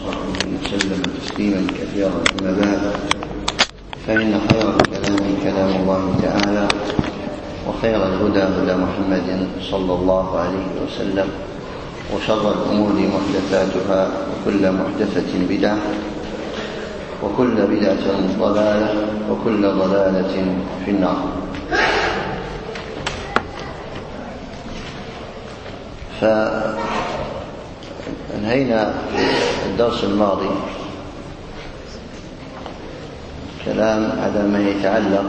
وصحبه وسلم تسليما كثيرا. أما بعد، فإن خير الكلام كلام الله تعالى، وخير الهدى هدى محمد صلى الله عليه وسلم، وشر الأمور محدثاتها، وكل محدثة بدعة، وكل بدعة ضلالة، وكل ضلالة في النار. فانهينا في الدرس الماضي كلام على ما يتعلق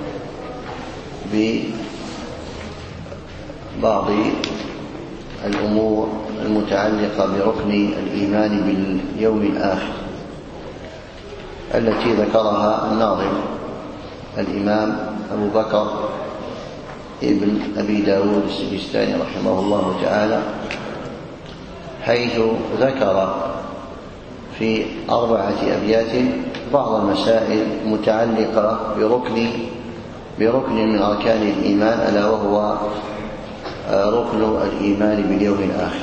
ببعض الأمور المتعلقة بركن الإيمان باليوم الآخر التي ذكرها الناظم الإمام أبو بكر ابن أبي داود السجستاني رحمه الله تعالى، حيث ذكر في 4 أبيات بعض المسائل المتعلقة بركن من أركان الإيمان، ألا وهو ركن الإيمان باليوم الآخر.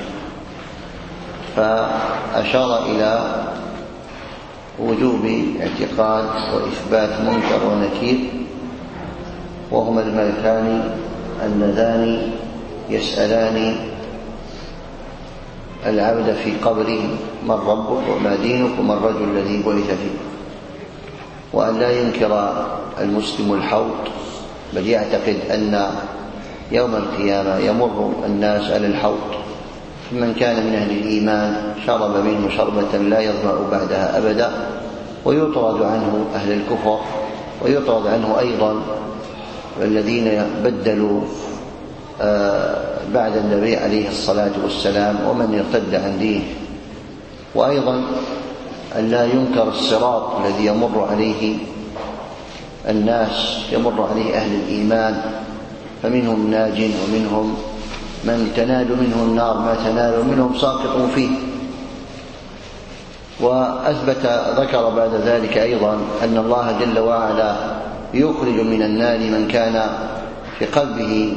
فأشار إلى وجوب اعتقاد وإثبات منكر ونكير، وهما الملكان اللذان يسألان العبد في قبره: من ربك وما دينك وما الرجل الذي بعث فيه. وأن لا ينكر المسلم الحوض، بل يعتقد أن يوم القيامة يمر الناس على الحوض، من كان من أهل الإيمان شرب منه شربة لا يظمأ بعدها أبدا، ويطرد عنه أهل الكفر، ويطرد عنه أيضا الذين بدلوا بعد النبي عليه الصلاة والسلام ومن ارتد عن دينه. وأيضا أن لا ينكر الصراط الذي يمر عليه الناس، يمر عليه أهل الإيمان، فمنهم ناج ومنهم من تنال منه النار ما تنال، ومنهم ساقط فيه. ذكر بعد ذلك أيضا أن الله جل وعلا يخرج من النار من كان في قلبه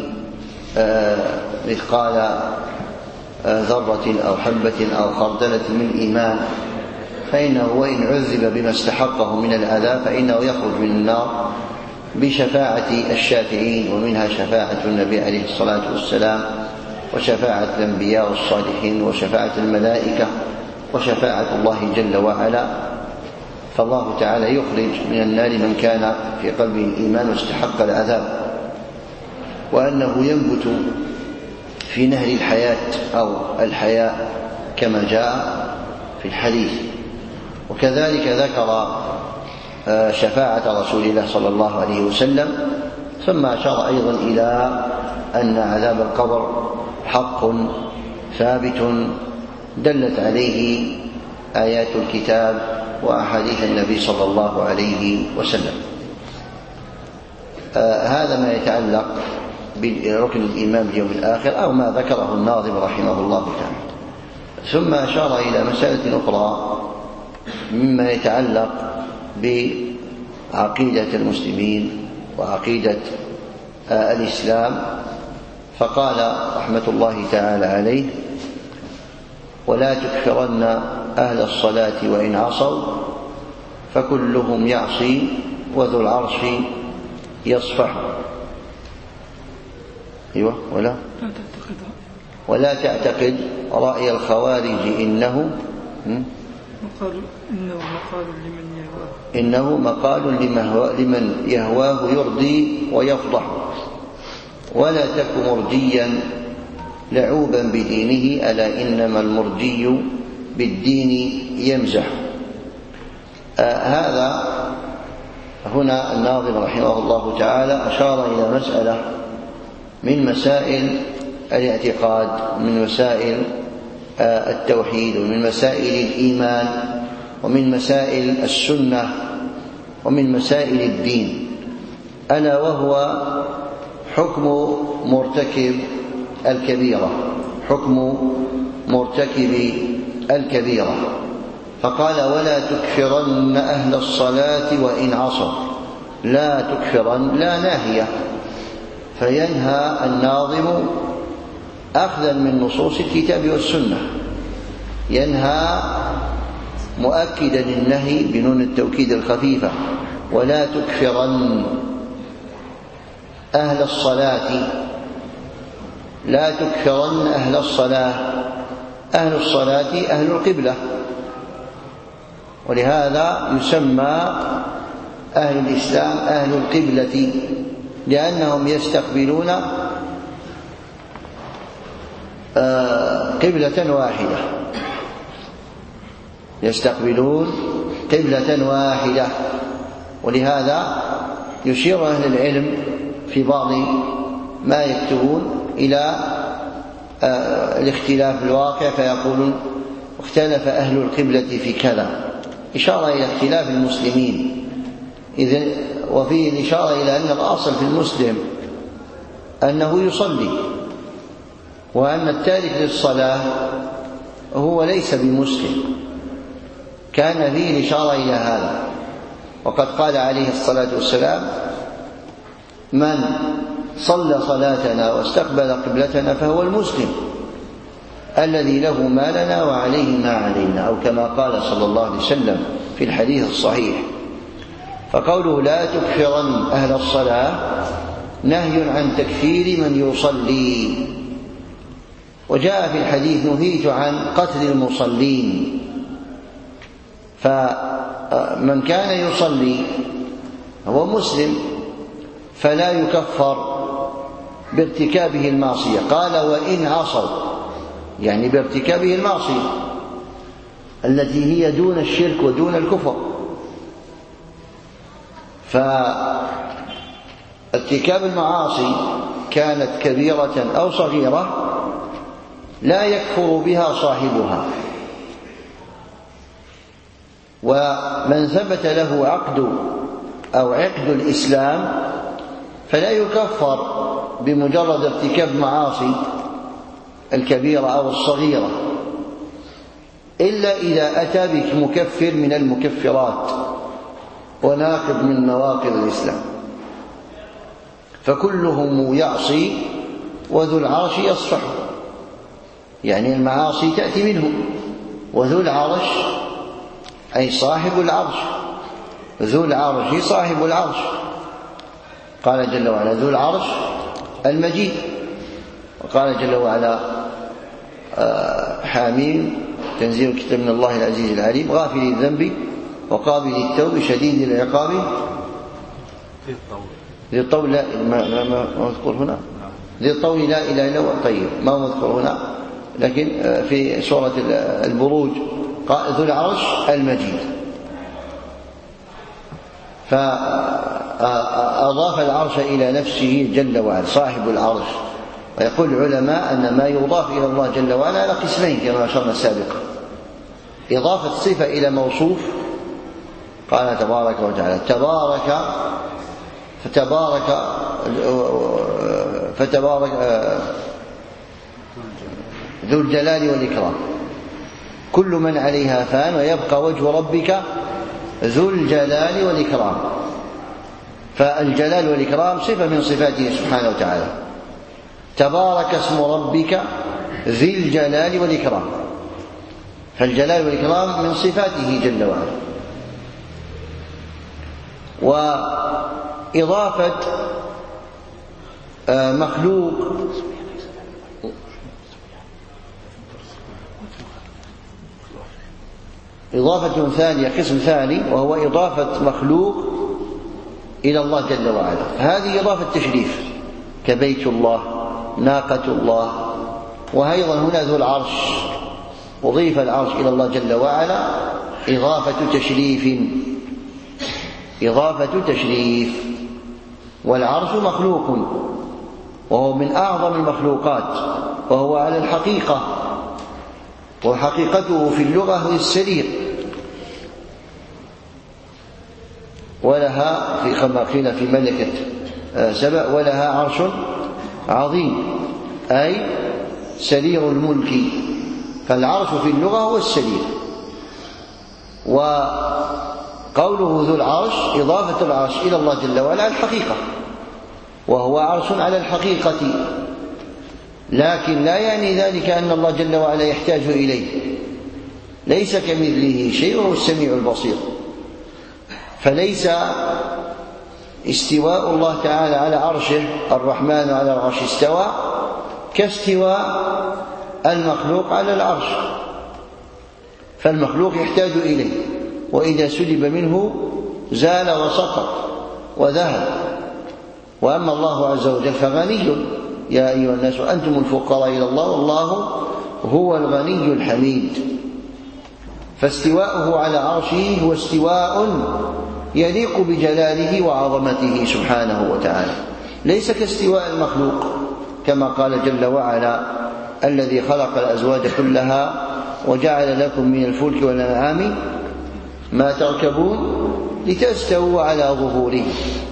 مثقال ذرة أو حبة أو خردلة من إيمان، فإنه وإن عذب بما استحقه من العذاب فإنه يخرج من النار بشفاعة الشافعين، ومنها شفاعة النبي عليه الصلاة والسلام، وشفاعة الأنبياء والصالحين، وشفاعة الملائكة، وشفاعة الله جل وعلا. فالله تعالى يخرج من النار من كان في قلبه الإيمان واستحق العذاب، وأنه ينبت في نهر الحياة أو الحياء كما جاء في الحديث. وكذلك ذكر شفاعة رسول الله صلى الله عليه وسلم، ثم أشار أيضا إلى أن عذاب القبر حق ثابت دلت عليه آيات الكتاب وأحاديث النبي صلى الله عليه وسلم. هذا ما يتعلق بركن الإيمان باليوم الآخر، أو ما ذكره الناظم رحمه الله تعالى. ثم أشار إلى مسألة أخرى مما يتعلق بعقيدة المسلمين وعقيدة الإسلام، فقال رحمة الله تعالى عليه: ولا تكفرن أهل الصلاة وإن عصوا، فكلهم يعصي وذو العرش يصفح. أيوة. ولا تعتقد رأي الخوارج إنه مقال لمن يهواه يرضي ويفضح، ولا تك مرجيا لعوبا بدينه، ألا إنما المرجي بالدين يمزح. هذا هنا الناظم رحمه الله تعالى أشار إلى مسألة من مسائل الاعتقاد، من مسائل التوحيد، ومن مسائل الإيمان، ومن مسائل السنة، ومن مسائل الدين، ألا وهو حكم مرتكب الكبيرة، حكم مرتكب الكبيرة. فقال: ولا تكفرن أهل الصلاة وإن عصوا. لا تكفرن، لا ناهية، فينهى الناظم أخذا من نصوص الكتاب والسنة، ينهى مؤكدا النهي بنون التوكيد الخفيفة: ولا تكفرن أهل الصلاة. لا تكفرن أهل الصلاة. أهل الصلاة أهل القبلة، ولهذا يسمى أهل الإسلام أهل القبلة، لأنهم يستقبلون قبلة واحدة، يستقبلون قبلة واحدة. ولهذا يشير أهل العلم في بعض ما يكتبون إلى الاختلاف الواقع، فيقولون: اختلف أهل القبلة في كذا، إشارة إلى اختلاف المسلمين. إذن وفيه الإشارة إلى أن الأصل في المسلم أنه يصلي، وأن التارك للصلاة هو ليس بمسلم. كان فيه الإشارة إلى هذا. وقد قال عليه الصلاة والسلام: من صلى صلاتنا واستقبل قبلتنا فهو المسلم الذي له ما لنا وعليه ما علينا، أو كما قال صلى الله عليه وسلم في الحديث الصحيح. فقوله لا تكفرن أهل الصلاة نهي عن تكفير من يصلي. وجاء في الحديث: نهيت عن قتل المصلين. فمن كان يصلي هو مسلم فلا يكفر بارتكابه المعصية. قال: وإن عصوا، يعني بارتكابه المعصية التي هي دون الشرك ودون الكفر. فارتكاب المعاصي كانت كبيرة أو صغيرة لا يكفر بها صاحبها. ومن ثبت له عقد الإسلام فلا يكفر بمجرد ارتكاب معاصي الكبيرة أو الصغيرة، إلا إذا أتى بمكفر من المكفرات وناقض من نواقض الإسلام. فكلهم يعصي وذو العرش يصفح، يعني المعاصي تأتي منه. وذو العرش أي صاحب العرش، ذو العرش صاحب العرش. قال جل وعلا: ذو العرش المجيد. وقال جل وعلا: حاميم تنزيل الكتاب من الله العزيز العليم، غافل الذنب وقابل التوب شديد العقاب ذي الطول. لا ما مذكور هنا ذي الطول لا إله إلا هو. طيب، ما مذكور هنا، لكن في سورة البروج قال: ذو العرش المجيد. فأضاف العرش إلى نفسه جل وعلا، صاحب العرش. ويقول العلماء أن ما يضاف إلى الله جل وعلا على قسمين كما أشرنا سابقا: إضافة صفة إلى موصوف، قال تبارك وتعالى: فتبارك ذو الجلال والإكرام. كل من عليها فان ويبقى وجه ربك ذو الجلال والإكرام. فالجلال والإكرام صفة من صفاته سبحانه وتعالى. تبارك اسم ربك ذي الجلال والإكرام، فالجلال والإكرام من صفاته جل وعلا. وإضافة مخلوق إضافة ثانية، قسم ثاني، وهو إضافة مخلوق إلى الله جل وعلا. هذه إضافة تشريف كبيت الله، ناقة الله. وأيضا هنا ذو العرش، أضيف العرش إلى الله جل وعلا إضافة تشريف. والعرش مخلوق، وهو من أعظم المخلوقات، وهو على الحقيقة، وحقيقته في اللغة هي السرير. ولها في كما قيل في ملكة سبأ: ولها عرش عظيم، أي سرير الملك. فالعرش في اللغة هو السرير. وقوله ذو العرش إضافة العرش إلى الله جل وعلا الحقيقة، وهو عرش على الحقيقة، لكن لا يعني ذلك أن الله جل وعلا يحتاج إليه، ليس كمثله شيء وهو السميع البصير. فليس استواء الله تعالى على عرشه الرحمن على العرش استوى كاستواء المخلوق على العرش، فالمخلوق يحتاج إليه، وإذا سلب منه زال وسقط وذهب. وأما الله عز وجل فغني، يا أيها الناس أنتم الفقراء إلى الله والله هو الغني الحميد. فاستواءه على عرشه هو استواء يليق بجلاله وعظمته سبحانه وتعالى، ليس كاستواء المخلوق، كما قال جل وعلا: الذي خلق الأزواج كلها وجعل لكم من الفلك والأنعام ما تركبون لتستووا على ظهوره.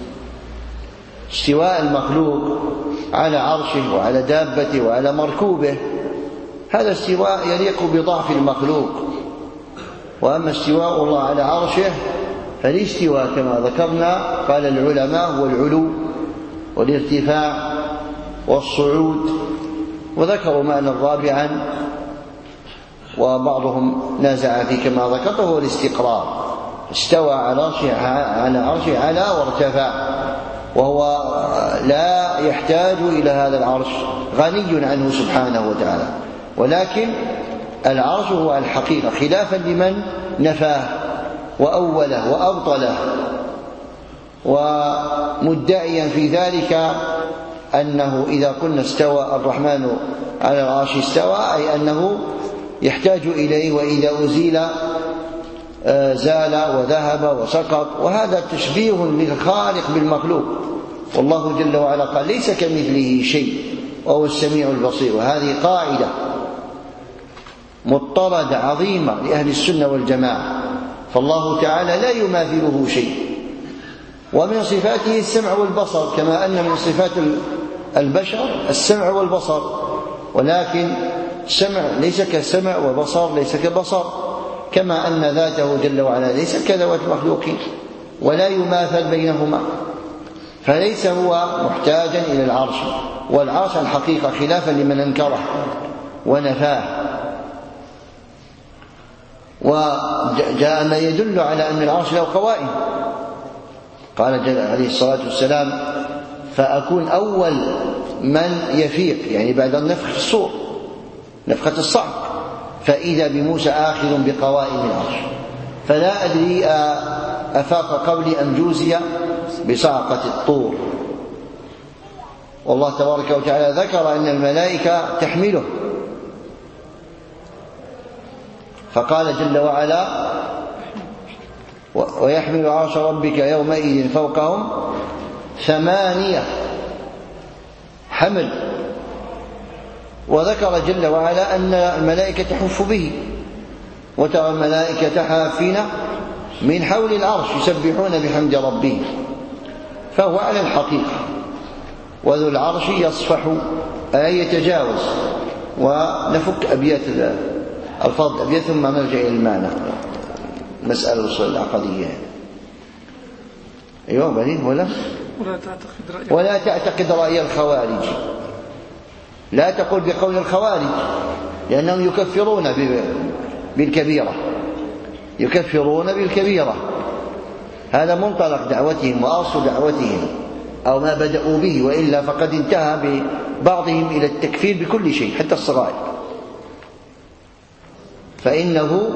استواء المخلوق على عرشه وعلى دابته وعلى مركوبه هذا استواء يليق بضعف المخلوق. وأما استواء الله على عرشه فالاستواء كما ذكرنا قال العلماء هو العلو والارتفاع والصعود، وذكروا معنى رابعا وبعضهم نازع فيه كما ذكرت هو الاستقرار. استوى على عرشه على وارتفع، وهو لا يحتاج إلى هذا العرش، غني عنه سبحانه وتعالى. ولكن العرش هو الحقيقة، خلافا لمن نفاه وأوله وأبطله، ومدعيا في ذلك أنه إذا قلنا استوى الرحمن على العرش استوى أي أنه يحتاج إليه، وإذا أزيل زال وذهب وسقط، وهذا تشبيه للخالق بالمخلوق. والله جل وعلا قال: ليس كمثله شيء وهو السميع البصير. وهذه قاعدة مضطردة عظيمة لأهل السنة والجماعة، فالله تعالى لا يماثله شيء. ومن صفاته السمع والبصر، كما أن من صفات البشر السمع والبصر، ولكن السمع ليس كسمع وبصر ليس كبصر، كما أن ذاته جل وعلا ليس كذوات المخلوقين ولا يماثل بينهما. فليس هو محتاجا إلى العرش، والعرش الحقيقة خلافا لمن انكره ونفاه. وجاء ما يدل على أن العرش له قوائم، قال عليه الصلاة والسلام: فأكون أول من يفيق، يعني بعد النفخ في الصور نفخة الصعق، فإذا بموسى آخذ بقوائم العرش. فلا أدري أفاق قولي أم جوزي بصعقة الطور. والله تبارك وتعالى ذكر أن الملائكة تحمله، فقال جل وعلا: ويحمل عرش ربك يومئذ فوقهم 8 حمل. وذكر جل وعلا أن الملائكة تحف به، وترى الملائكة حافين من حول العرش يسبحون بحمد ربهم. فهو على الحقيقة. وذو العرش يصفح أي يتجاوز. ونفك أبيات الفضل أبيات ثم نرجع إلى المعنى، مسألة الأصول العقدية. أيوة بعدين ولا تعتقد رأي الخوارج. لا تقول بقول الخوارج، لأنهم يكفرون بالكبيرة، يكفرون بالكبيرة. هذا منطلق دعوتهم وأصل دعوتهم، أو ما بدأوا به، وإلا فقد انتهى ببعضهم إلى التكفير بكل شيء حتى الصغائر. فإنه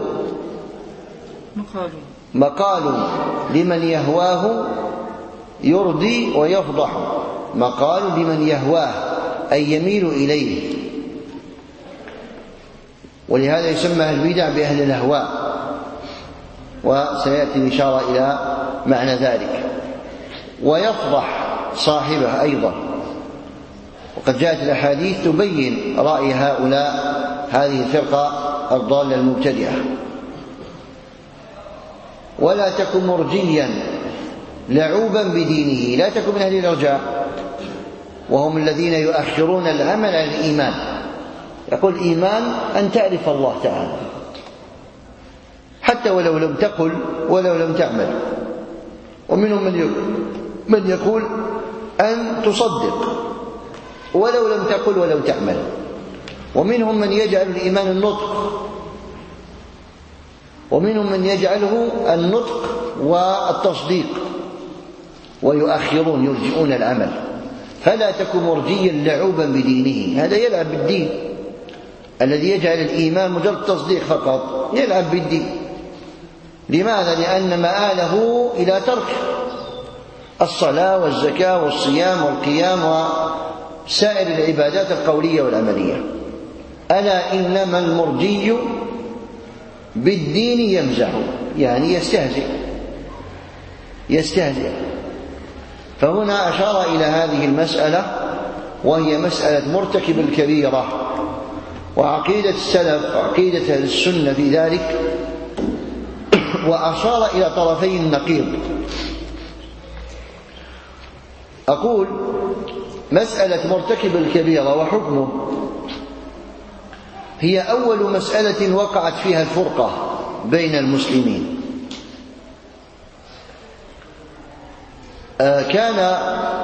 مقال لمن يهواه يرضي ويفضح، مقال لمن يهواه أي يميل إليه. ولهذا يسمى البدع بأهل الأهواء، وسيأتي الإشارة إلى معنى ذلك. ويفضح صاحبه أيضا، وقد جاءت الأحاديث تبين رأي هؤلاء هذه الفرقة الضالة المبتدعة. ولا تكن مرجيا لعوبا بدينه، لا تكن من أهل الإرجاء، وهم الذين يؤخرون العمل عن الإيمان. يقول الإيمان أن تعرف الله تعالى حتى ولو لم تقل ولو لم تعمل. ومنهم من يقول أن تصدق ولو لم تقل ولو تعمل. ومنهم من يجعل الإيمان النطق، ومنهم من يجعله النطق والتصديق ويؤخرون يرجئون العمل. فلا تكن مرجيا لعوبا بدينه، هذا يلعب بالدين. الذي يجعل الإيمان مجرد تصديق فقط يلعب بالدين. لماذا؟ لأن مآله إلى ترك الصلاة والزكاة والصيام والقيام وسائر العبادات القولية والعملية. ألا إنما المرجي بالدين يمزح، يعني يستهزئ. فهنا أشار إلى هذه المسألة، وهي مسألة مرتكب الكبيرة، وعقيدة السلف وعقيدة أهل السنة في ذلك، وأشار إلى طرفي النقيض. أقول مسألة مرتكب الكبيرة وحكمه هي أول مسألة وقعت فيها الفرقة بين المسلمين. كان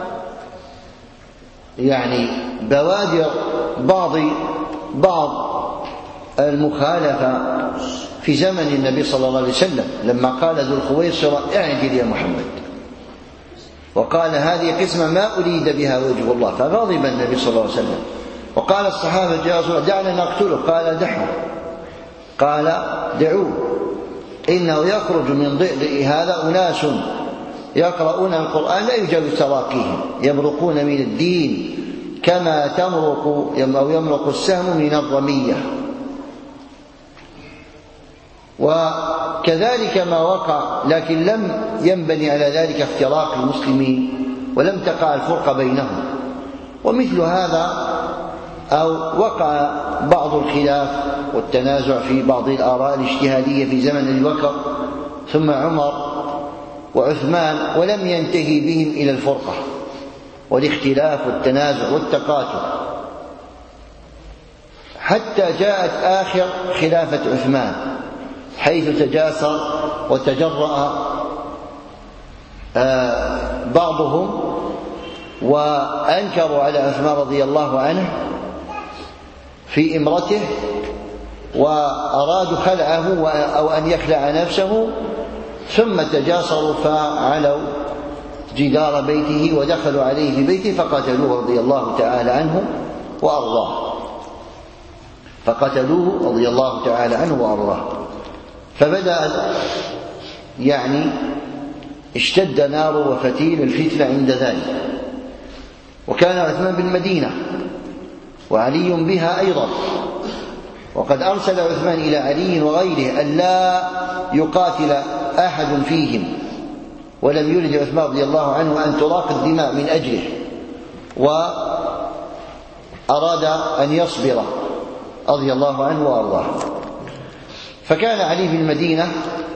يعني بوادر بعض المخالفة في زمن النبي صلى الله عليه وسلم، لما قال ذو الخويصرة اعدل يا محمد، وقال هذه قسمة ما أريد بها وجه الله، فغضب النبي صلى الله عليه وسلم. وقال الصحابة يا رسول الله دعنا نقتله، قال قال دعوه، إنه يخرج من ضئضئ هذا أناس يقرؤون القرآن لا يجاوز تراقيهم، يمرقون من الدين كما يمرق السهم من الرمية. وكذلك ما وقع، لكن لم ينبني على ذلك افتراق المسلمين، ولم تقع الفرقة بينهم. ومثل هذا أو وقع بعض الخلاف والتنازع في بعض الآراء الاجتهادية في زمن أبي بكر ثم عمر وعثمان، ولم ينتهي بهم إلى الفرقة والاختلاف والتنازع والتقاتل، حتى جاءت آخر خلافة عثمان، حيث تجاسر وتجرأ بعضهم وأنكروا على عثمان رضي الله عنه في إمرته، وأرادوا خلعه أو أن يخلع نفسه، ثم تجاسروا فعلوا جدار بيته ودخلوا عليه في بيته فقتلوه رضي الله تعالى عنه وأرضاه. فبدأ يعني اشتد نار وفتيل الفتنة عند ذلك. وكان عثمان بالمدينة وعلي بها أيضا، وقد أرسل عثمان إلى علي وغيره ألا يقاتل أحد فيهم، ولم يرد عثمان رضي الله عنه أن تراق الدماء من أجله، وأراد أن يصبر رضي الله عنه وأرضاه. فكان علي في المدينة،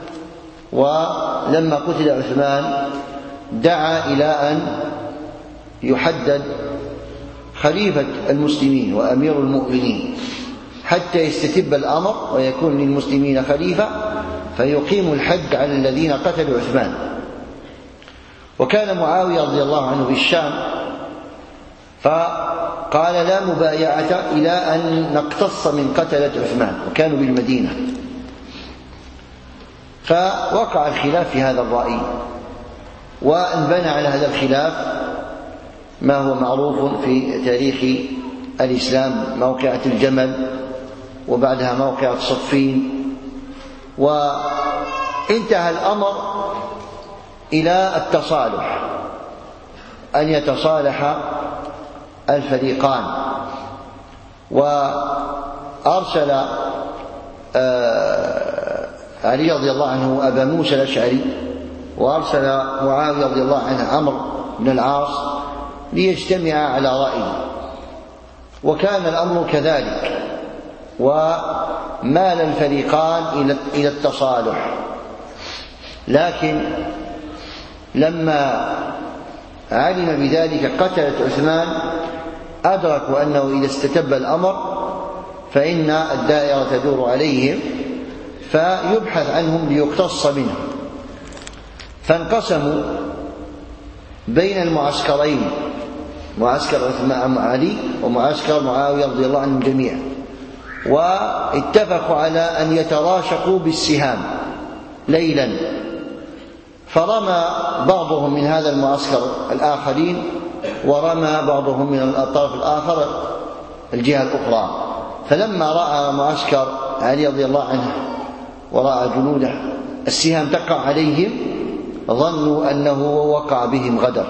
ولما قتل عثمان دعا إلى أن يحدد خليفة المسلمين وأمير المؤمنين حتى يستتب الأمر ويكون للمسلمين خليفة فيقيم الحد على الذين قتلوا عثمان. وكان معاوية رضي الله عنه في الشام، فقال لا مبايعة إلى أن نقتص من قتلة عثمان، وكانوا بالمدينة. فوقع الخلاف في هذا الرأي، وانبنى على هذا الخلاف ما هو معروف في تاريخ الإسلام، موقعة الجمل، وبعدها موقعة صفين. وانتهى الأمر إلى التصالح، أن يتصالح الفريقان. وأرسل علي رضي الله عنه أبا موسى الأشعري، وأرسل معاوية رضي الله عنه عمرو بن العاص ليجتمع على رأي. وكان الأمر كذلك، ومال الفريقان إلى التصالح. لكن لما علم بذلك قتلة عثمان أدركوا أنه إذا استتب الأمر فإن الدائرة تدور عليهم، فيبحث عنهم ليقتص منهم. فانقسموا بين المعسكرين، معسكر علي ومعسكر معاوية رضي الله عنهم جميعا، واتفقوا على أن يتراشقوا بالسهام ليلا، فرمى بعضهم من هذا المعسكر الآخرين، ورمى بعضهم من الطرف الآخر الجهة الأخرى. فلما رأى معسكر علي رضي الله عنه ورأى جنوده السهام تقع عليهم ظنوا أنه وقع بهم غدر،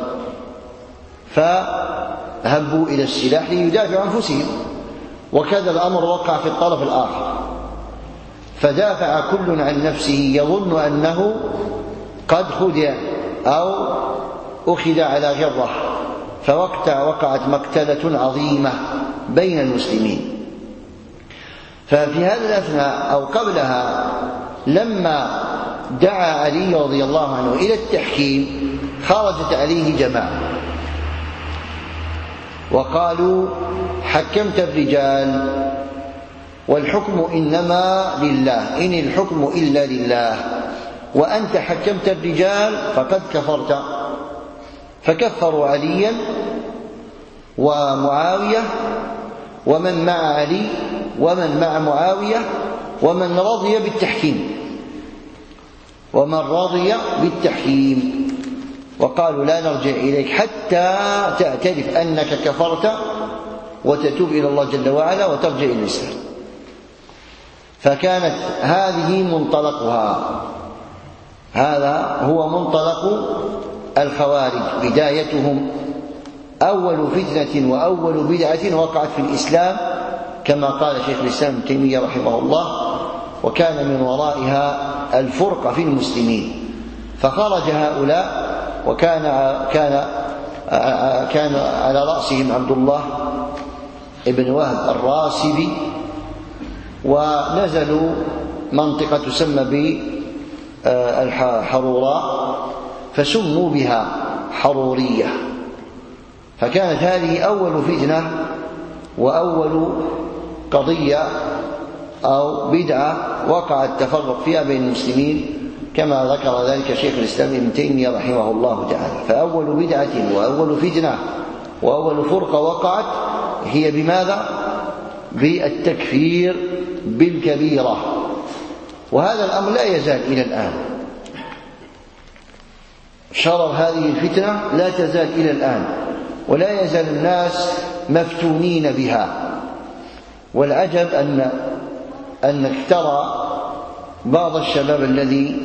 فهبوا إلى السلاح ليدافعوا عن أنفسهم، وكذا الأمر وقع في الطرف الآخر، فدافع كل عن نفسه يظن أنه قد خدع أو أخذ على غرة، فوقعت مقتلة عظيمة بين المسلمين. ففي هذا الأثناء أو قبلها لما دعا علي رضي الله عنه إلى التحكيم خرجت عليه جماعة وقالوا: حكمت الرجال والحكم إنما لله، إن الحكم إلا لله، وأنت حكمت الرجال فقد كفرت. فكفروا عليا ومعاوية ومن مع علي ومن مع معاوية ومن رضي بالتحكيم، وقالوا: لا نرجع إليك حتى تعترف أنك كفرت وتتوب إلى الله جل وعلا وترجع إلى الإسلام. فكانت هذه منطلقها، هذا هو منطلق الخوارج، بدايتهم أول فتنة وأول بدعة وقعت في الإسلام كما قال شيخ الإسلام ابن تيمية رحمه الله، وكان من ورائها الفرقة في المسلمين. فخرج هؤلاء، كان على رأسهم عبد الله ابن وهب الراسبي، ونزلوا منطقة تسمى بالحروراء فسموا بها حرورية. فكانت هذه أول فتنة وأول قضية أو بدعة وقع التفرق فيها بين المسلمين كما ذكر ذلك شيخ الإسلام ابن تيمية رحمه الله تعالى. فأول بدعة وأول فتنة وأول فرقة وقعت هي بماذا؟ بالتكفير بالكبيرة. وهذا الأمر لا يزال إلى الآن، شرر هذه الفتنة لا تزال إلى الآن، ولا يزال الناس مفتونين بها. والعجب أنك ترى بعض الشباب الذي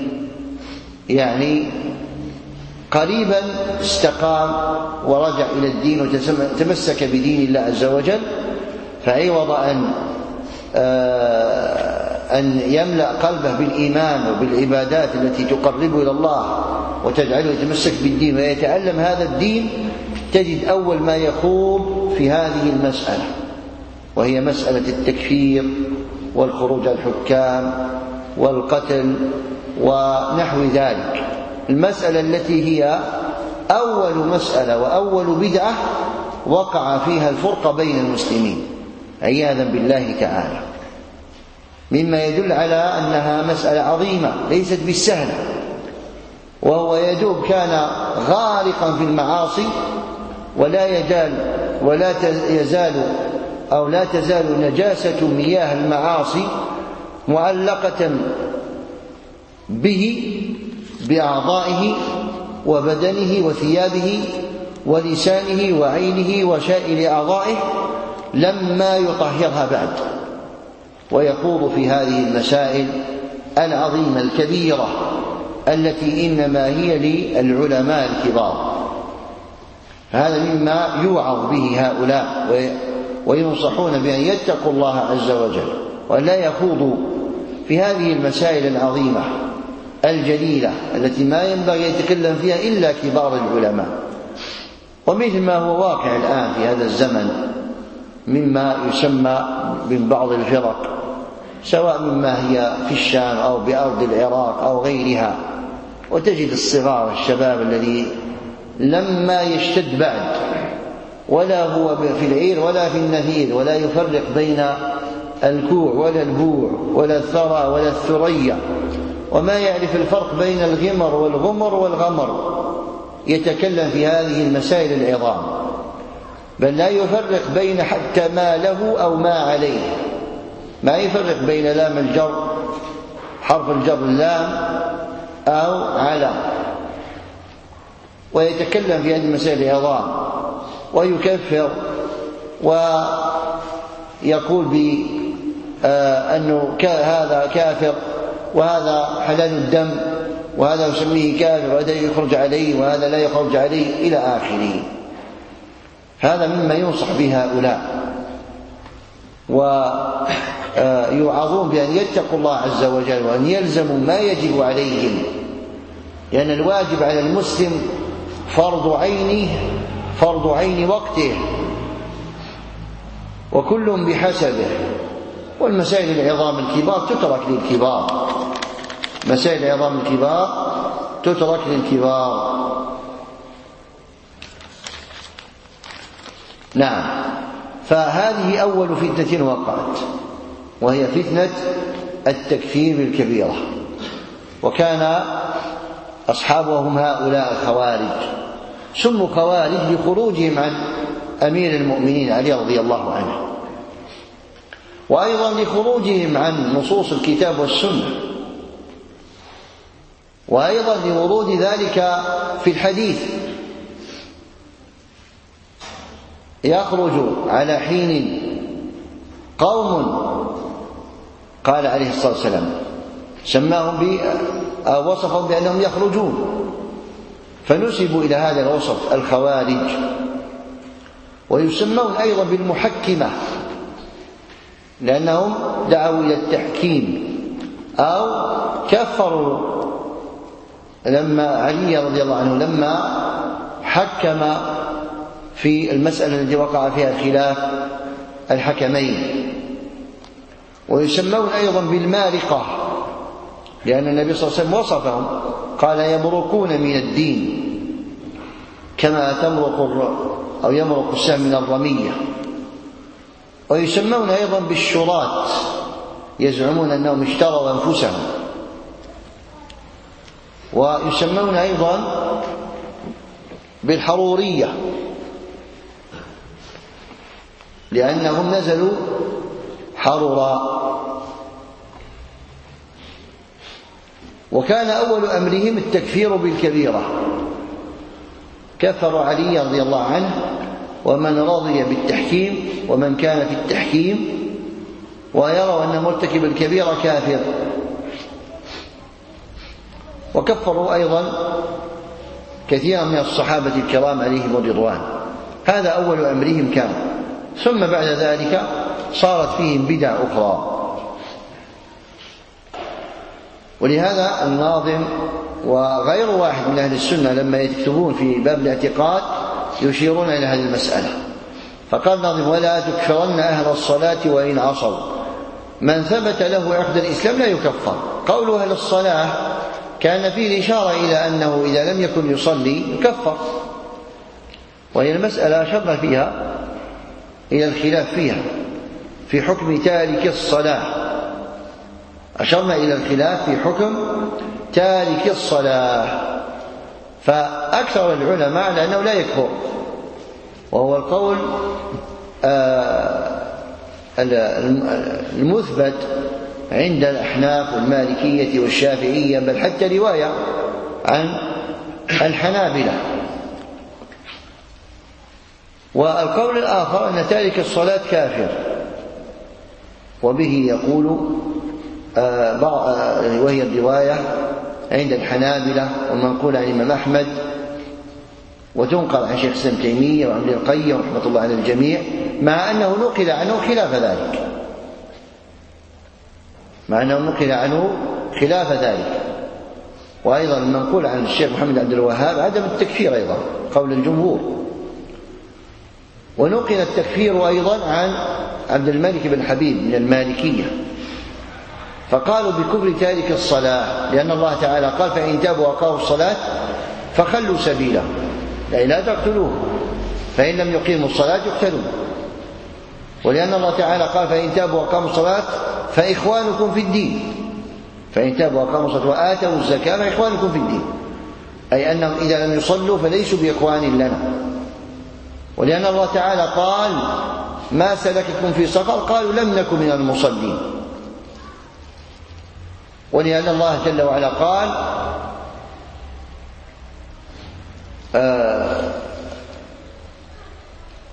قريبا استقام ورجع إلى الدين وتمسك بدين الله عز وجل، فعوض أن يملأ قلبه بالإيمان وبالعبادات التي تقربه إلى الله وتجعله يتمسك بالدين ويتعلم هذا الدين، تجد أول ما يخوض في هذه المسألة، وهي مسألة التكفير والخروج على الحكام والقتل ونحو ذلك، المسألة التي هي أول مسألة وأول بدعة وقع فيها الفرقة بين المسلمين عياذا بالله تعالى، مما يدل على أنها مسألة عظيمة ليست بالسهلة. وهو يدوب كان غارقا في المعاصي، لا تزال نجاسة مياه المعاصي معلقة به بأعضائه وبدنه وثيابه ولسانه وعينه وسائر أعضائه لما يطهرها بعد، ويخوض في هذه المسائل العظيمة الكبيرة التي إنما هي للعلماء الكبار. هذا مما يوعظ به هؤلاء وينصحون بأن يتقوا الله عز وجل وأن لا يخوضوا في هذه المسائل العظيمة الجليلة التي ما ينبغي يتكلم فيها إلا كبار العلماء. ومثل ما هو واقع الآن في هذا الزمن مما يسمى من بعض الفرق، سواء مما هي في الشام أو بأرض العراق أو غيرها، وتجد الصغار الشباب الذي لما يشتد بعد ولا هو في العير ولا في النفير، ولا يفرق بين الكوع ولا البوع ولا الثرى ولا الثريا، وما يعرف الفرق بين الغمر والغمر والغمر، يتكلم في هذه المسائل العظام، بل لا يفرق بين حتى ما له أو ما عليه، ما يفرق بين لام الجر حرف الجر اللام أو على، ويتكلم في هذه المسائل العظام ويكفر ويقول بأنه هذا كافر وهذا حلال الدم وهذا يسميه كافر وهذا يخرج عليه وهذا لا يخرج عليه إلى آخره. هذا مما ينصح به هؤلاء، ويوعظون بأن يتقوا الله عز وجل وأن يلزموا ما يجب عليهم، لأن الواجب على المسلم فرض عين وقته، وكل بحسبه. والمسائل العظام الكبار تترك للكبار، مسائل العظام الكبار تترك للكبار. نعم. فهذه أول فتنة وقعت، وهي فتنة التكفير بالكبيرة، وكان أصحابهم هؤلاء الخوارج، سموا خوارج لخروجهم عن أمير المؤمنين علي رضي الله عنه، وأيضا لخروجهم عن نصوص الكتاب والسنة، وأيضا لورود ذلك في الحديث. يخرج على حين قوم، قال عليه الصلاة والسلام سماهم وصفهم بأنهم يخرجون، فنسبوا إلى هذا الوصف الخوارج. ويسمون أيضا بالمحكمة، لأنهم دعوا إلى التحكيم، أو كفروا لما علي رضي الله عنه لما حكم في المسألة التي وقع فيها خلاف الحكمين. ويسمون أيضا بالمارقة، لأن النبي صلى الله عليه وسلم وصفهم، قال يمرقون من الدين كما يمرق السهم من الرمية. ويسمون أيضا بالشراة، يزعمون أنهم اشتروا أنفسهم. ويسمون أيضا بالحرورية، لأنهم نزلوا حرورا. وكان أول أمرهم التكفير بالكبيرة، كفروا علي رضي الله عنه ومن رضي بالتحكيم ومن كان في التحكيم، ويروا أن مرتكب الكبيرة كافر. وكفروا أيضا كثيرا من الصحابة الكرام عليهم الرضوان. هذا أول أمرهم كان. ثم بعد ذلك صارت فيهم بدع أخرى. ولهذا الناظم وغير واحد من أهل السنة لما يكتبون في باب الاعتقاد يشيرون إلى هذه المسألة. فقال الناظم: ولا تكفرن أهل الصلاة وإن عصوا، من ثبت له عقد الإسلام لا يكفر. قول أهل الصلاة كان فيه الإشارة إلى أنه إذا لم يكن يصلي يكفر، وهي المسألة أشرنا فيها إلى الخلاف فيها في حكم تارك الصلاة. أشرنا إلى الخلاف في حكم تارك الصلاة، فأكثر العلماء على أنه لا يكفر، وهو القول المثبت عند الأحناف والمالكية والشافعية، بل حتى رواية عن الحنابلة. والقول الآخر أن تارك الصلاة كافر، وبه يقول وهي الرواية عند الحنابلة ومنقول عن الإمام أحمد، وتنقل عن شيخ الإسلام تيمية وعن ابن القيم رحمة الله على الجميع، مع أنه نقل عنه خلاف ذلك، خلاف ذلك. وأيضا المنقول عن الشيخ محمد عبد الوهاب عدم التكفير أيضا قول الجمهور. ونقل التكفير أيضا عن عبد الملك بن حبيب من المالكية، فقالوا بكفر تارك الصلاة، لأن الله تعالى قال: فإن تابوا وأقاموا الصلاة فخلوا سبيله، لا تقتلوه، فإن لم يقيموا الصلاة يقتلون. ولأن الله تعالى قال: فإن تابوا وأقاموا الصلاة فإخوانكم في الدين، فإن تابوا وأقاموا الصلاة وآتوا الزكاة فإخوانكم في الدين، أي أنهم إذا لم يصلوا فليسوا بإخوان لنا. ولأن الله تعالى قال: ما سلككم في سقر؟ قالوا: لم نكن من المصلين. ولأن الله جل وعلا قال: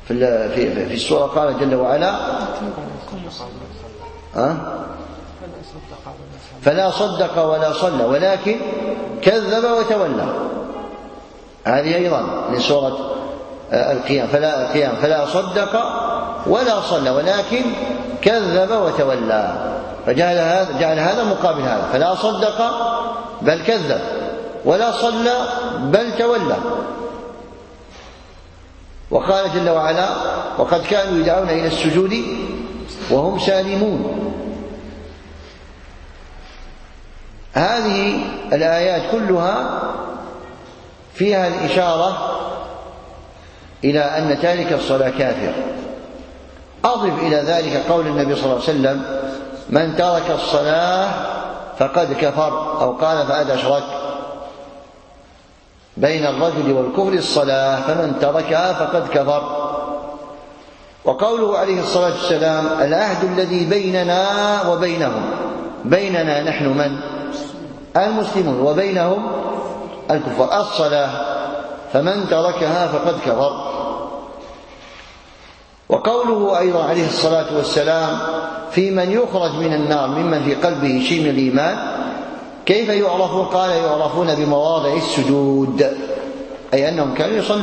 في السورة قال جل وعلا فلا صدق ولا صلى ولكن كذب وتولى. هذه أيضا من سورة القيامة فلا صدق ولا صلى ولكن كذب وتولى، فجعل هذا مقابل هذا، فلا صدق بل كذب، ولا صلى بل تولى. وقال جل وعلا وقد كانوا يدعون إلى السجود وهم سالمون. هذه الآيات كلها فيها الإشارة إلى أن تارك الصلاة كافر. أضف إلى ذلك قول النبي صلى الله عليه وسلم من ترك الصلاة فقد كفر، أو قال فقد أشرك. بين الرجل والكفر الصلاة، فمن تركها فقد كفر. وقوله عليه الصلاة والسلام العهد الذي بيننا وبينهم، بيننا نحن من؟ المسلمون، وبينهم الكفار الصلاة، فمن تركها فقد كفر. وقوله أيضا عليه الصلاة والسلام في من يخرج من النار ممن في قلبه شيء من الإيمان، كيف يعرفون؟ قال يعرفون بمواضع السجود، أي أنهم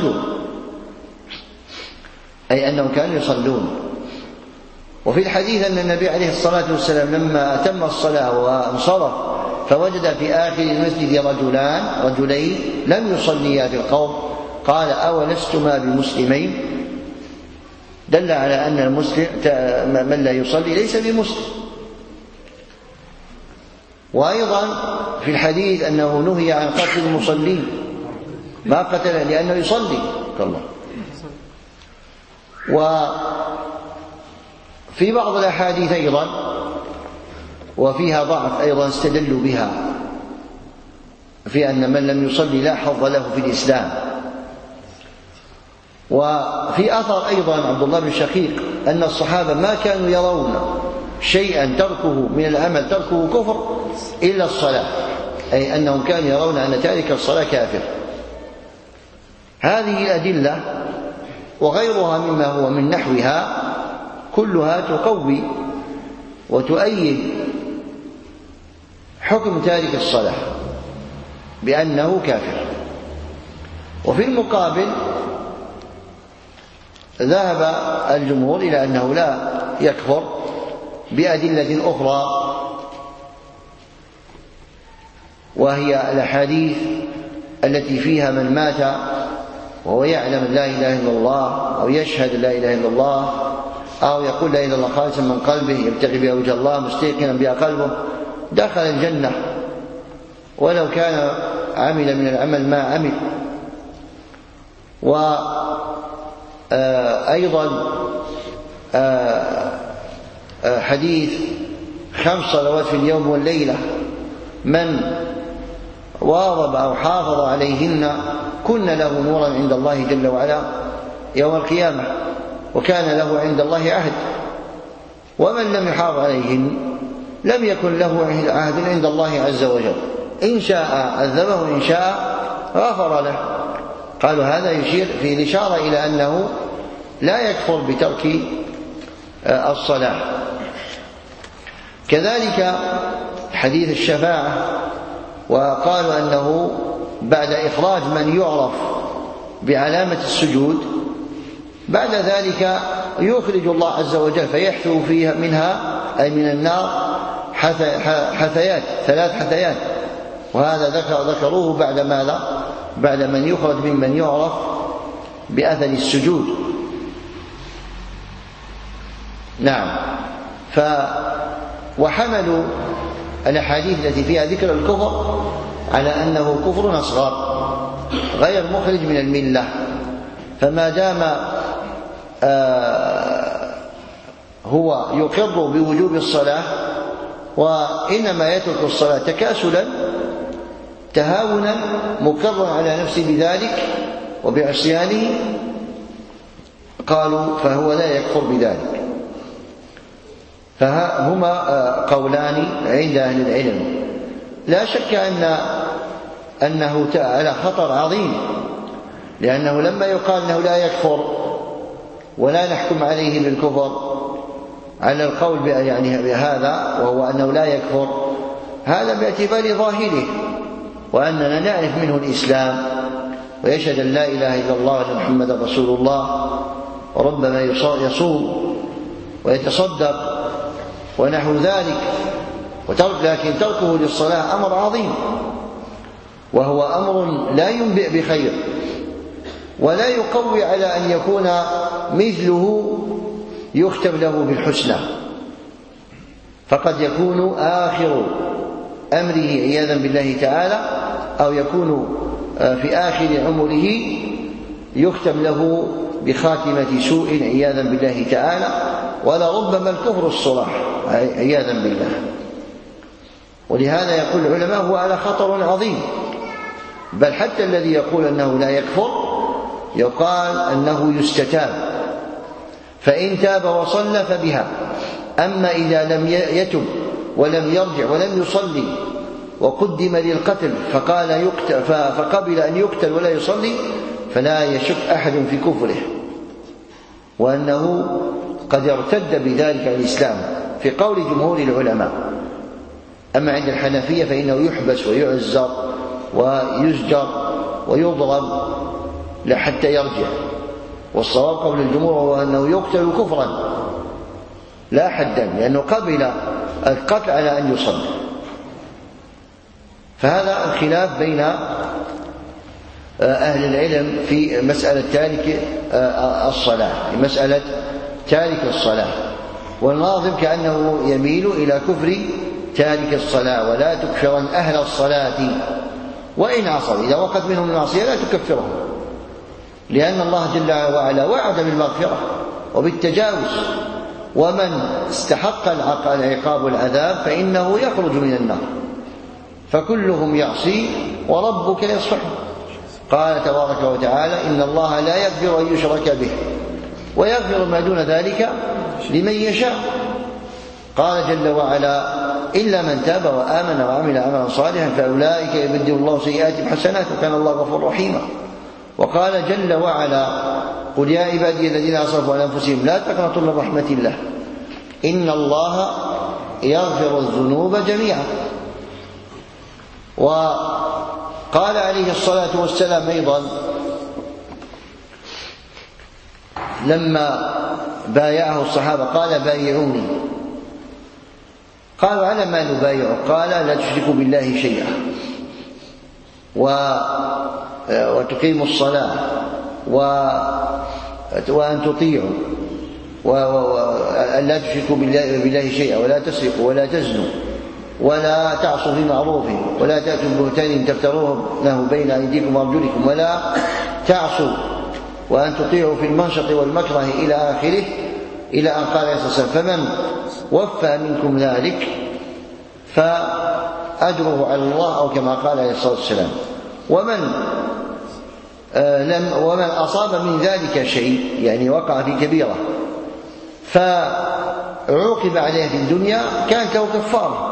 كانوا يصلون. وفي الحديث أن النبي عليه الصلاة والسلام لما أتم الصلاة وانصرف فوجد في آخر المسجد رجلين لم يصليا في القوم، قال أولستما بمسلمين؟ دل على أن المسلم من لا يصلي ليس بمسلم. وأيضا في الحديث أنه نهي عن قتل المصلين، ما قتل لأنه يصلي الله. وفي بعض الأحاديث أيضا وفيها ضعف أيضا استدلوا بها في أن من لم يصلي لا حظ له في الإسلام. وفي أثر أيضا عبد الله بن شقيق أن الصحابة ما كانوا يرون شيئا تركه من العمل تركه كفر إلا الصلاة، أي أنهم كانوا يرون أن تارك الصلاة كافر. هذه الأدلة وغيرها مما هو من نحوها كلها تقوي وتؤيد حكم تارك الصلاة بأنه كافر. وفي المقابل ذهب الجمهور إلى أنه لا يكفر بأدلة أخرى، وهي الأحاديث التي فيها من مات وهو يعلم لا إله إلا الله، أو يشهد لا إله إلا الله، أو يقول لا إله إلا الله خالصا من قلبه يبتغي بها وجه الله مستيقنا بها قلبه، دخل الجنة ولو كان عمل من العمل ما عمل. وأيضا حديث 5 صلوات في اليوم والليلة من واظب أو حافظ عليهن كن له نورا عند الله جل وعلا يوم القيامة، وكان له عند الله عهد. ومن لم يحافظ عليهن لم يكن له عهد عند الله عز وجل، إن شاء عذبه وإن شاء غفر له. قالوا هذا يشير في الإشارة إلى أنه لا يكفر بترك الصلاة. كذلك حديث الشفاعة، وقالوا أنه بعد إخراج من يعرف بعلامة السجود بعد ذلك يخرج الله عز وجل فيحثو فيها منها أي من النار حثيات 3 حثيات، وهذا ذكروه بعد ماذا؟ بعد من يخرج ممن يعرف بأثر السجود. نعم. وحملوا الأحاديث التي فيها ذكر الكفر على أنه كفر أصغر غير مخرج من الملة، فما دام هو يقر بوجوب الصلاة وإنما يترك الصلاة تكاسلا تهاونا مقرا على نفسه بذلك وبعصيانه، قالوا فهو لا يكفر بذلك. فهما قولان عند أهل العلم. لا شك أنه على خطر عظيم، لأنه لما يقال أنه لا يكفر ولا نحكم عليه بالكفر على القول بهذا وهو أنه لا يكفر، هذا باعتبار ظاهره، وأننا نعرف منه الإسلام ويشهد أن لا إله إلا الله وأن محمدا رسول الله، وربما يصوم ويتصدق ونحو ذلك، لكن تركه للصلاة أمر عظيم، وهو أمر لا ينبئ بخير ولا يقوي على أن يكون مثله يختم له بالحسنى، فقد يكون آخر أمره عياذا بالله تعالى، أو يكون في آخر عمره يختم له بخاتمة سوء عياذا بالله تعالى، ولربما الكفر الصراح عياذا بالله. ولهذا يقول العلماء هو على خطر عظيم، بل حتى الذي يقول أنه لا يكفر يقال أنه يستتاب، فإن تاب وصلى فبها، أما إذا لم يتب ولم يرجع ولم يصلي وقدم للقتل فقبل أن يقتل ولا يصلي، فلا يشك أحد في كفره وأنه قد ارتد بذلك عن الإسلام في قول جمهور العلماء. أما عند الحنفية فإنه يحبس ويعزر ويزجر ويضرب حتى يرجع، والصواب قول الجمهور هو أنه يقتل كفرا لا حدا، لأنه قبل القتل على أن يصلي. فهذا الخلاف بين أهل العلم في مسألة تارك الصلاة، في مسألة تارك الصلاة، والناظم كأنه يميل إلى كفر تارك الصلاة، ولا تكفرن أهل الصلاة وإن عصوا، إذا وقت منهم المعصية لا تكفرهم، لأن الله جل وعلا وعد بالمغفرة وبالتجاوز، ومن استحق العقاب والعذاب فإنه يخرج من النار، فكلهم يعصي وربك يصفح. قال تبارك وتعالى: إن الله لا يغفر أن يشرك به ويغفر ما دون ذلك لمن يشاء. قال جل وعلا: إلا من تاب وآمن وعمل عملا صالحا فأولئك يبدل الله سيئاتهم حسنات وكان الله غفورا رحيما. وقال جل وعلا: قل يا عبادي الذين أسرفوا على أنفسهم لا تقنطوا من رحمة الله إن الله يغفر الذنوب جميعا. وقال عليه الصلاة والسلام أيضا لما بايعه الصحابة قال: بايعوني. قالوا: على ما نبايعه؟ قال: لا تشركوا بالله شيئا وتقيموا الصلاة وأن تطيعوا لا تشركوا بالله شيئا ولا تسرقوا ولا تزنوا ولا تعصوا في معروف ولا تأتوا ببهتان تفترونه بين أيديكم وأرجلكم ولا تعصوا وأن تطيعوا في المنشط والمكره إلى آخره، إلى أن قال عليه الصلاة والسلام: فمن وفى منكم ذلك فأجره على الله، أو كما قال عليه الصلاة والسلام. ومن أصاب من ذلك شيء، يعني وقع في كبيرة فعوقب عليه في الدنيا، كانت له كفارة،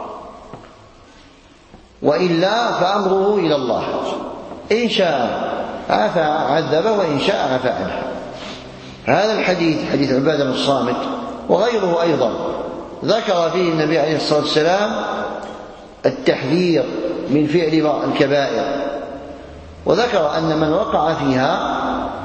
وإلا فأمره إلى الله، إن شاء عفى عذبه وإن شاء عفى عنه. هذا الحديث حديث عبادة بن الصامت وغيره أيضا ذكر فيه النبي عليه الصلاة والسلام التحذير من فعل الكبائر، وذكر أن من وقع فيها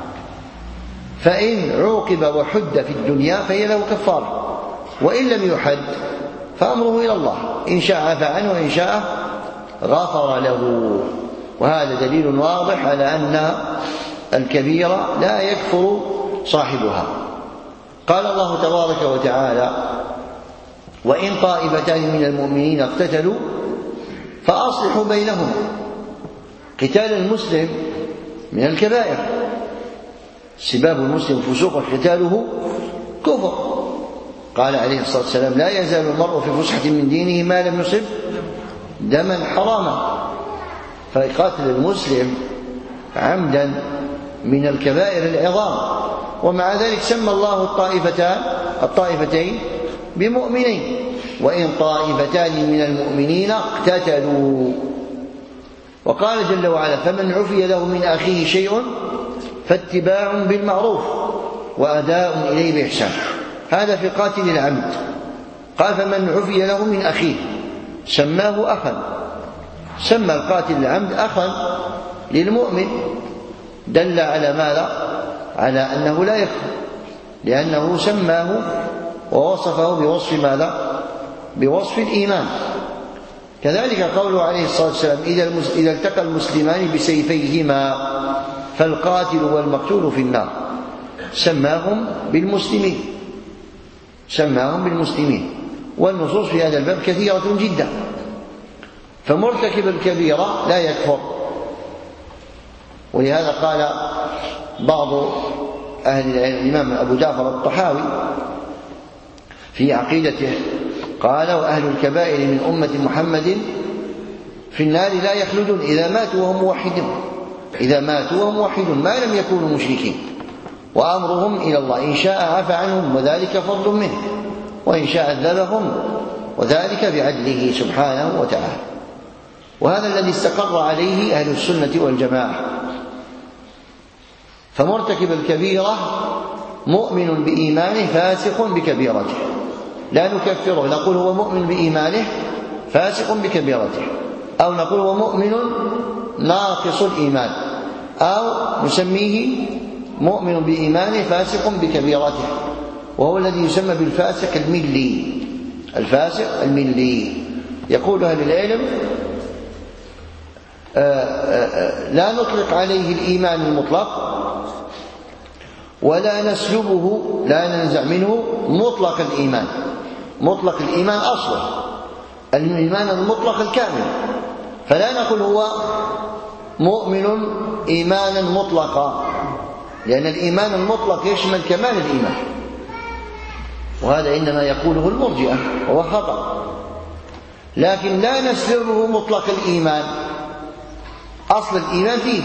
فإن عوقب وحد في الدنيا فهي له كفارة، وإن لم يحد فأمره إلى الله، إن شاء عفى عنه وإن شاء غفر له. وهذا دليل واضح على أن الكبيرة لا يكفر صاحبها. قال الله تبارك وتعالى: وإن طائفتان من المؤمنين اقتتلوا فأصلحوا بينهم. قتال المسلم من الكبائر، سباب المسلم فسوق وقتاله كفر. قال عليه الصلاة والسلام: لا يزال المرء في فسحة من دينه ما لم يصب دما حراما. فقتل المسلم عمدا من الكبائر العظام، ومع ذلك سمى الله الطائفتين بمؤمنين: وإن طائفتان من المؤمنين اقتتلوا. وقال جل وعلا: فمن عفي له من أخيه شيء فاتباع بالمعروف وأداء إليه بإحسان. هذا في قاتل العمد. قال فمن عفي له من أخيه سماه أخا، سمى القاتل العمد أخا للمؤمن، دل على ماذا؟ على أنه لا يكفر، لأنه سماه ووصفه بوصف ماذا؟ بوصف الإيمان. كذلك قوله عليه الصلاة والسلام إذا التقى المسلمان بسيفيهما فالقاتل والمقتول في النار، سماهم بالمسلمين. والنصوص في هذا الباب كثيرة جدا. فمرتكب الكبيرة لا يكفر، ولهذا قال بعض أهل العلم الإمام أبو جعفر الطحاوي في عقيدته قال وأهل الكبائر من أمة محمد في النار لا يخلدون إذا ماتوا وهم موحدون ما لم يكونوا مشركين، وأمرهم إلى الله إن شاء عفى عنهم وذلك فضل منه، وإن شاء عذبهم وذلك بعدله سبحانه وتعالى. وهذا الذي استقر عليه أهل السنة والجماعة. فمرتكب الكبيرة مؤمن بإيمانه فاسق بكبيرته، لا نكفره، نقول هو مؤمن بإيمانه فاسق بكبيرته، أو نقول هو مؤمن ناقص الإيمان، أو نسميه مؤمن بإيمانه فاسق بكبيرته، وهو الذي يسمى بالفاسق الملي. يقول أهل العلم لا نطلق عليه الإيمان المطلق ولا نسلبه، لا ننزع منه مطلق الإيمان أصله الإيمان المطلق الكامل، فلا نقول هو مؤمن إيمانا مطلقا، لأن الإيمان المطلق يشمل كمال الإيمان، وهذا إنما يقوله المرجئة وهو خطأ. لكن لا نسلبه مطلق الإيمان، أصل الإيمان فيه،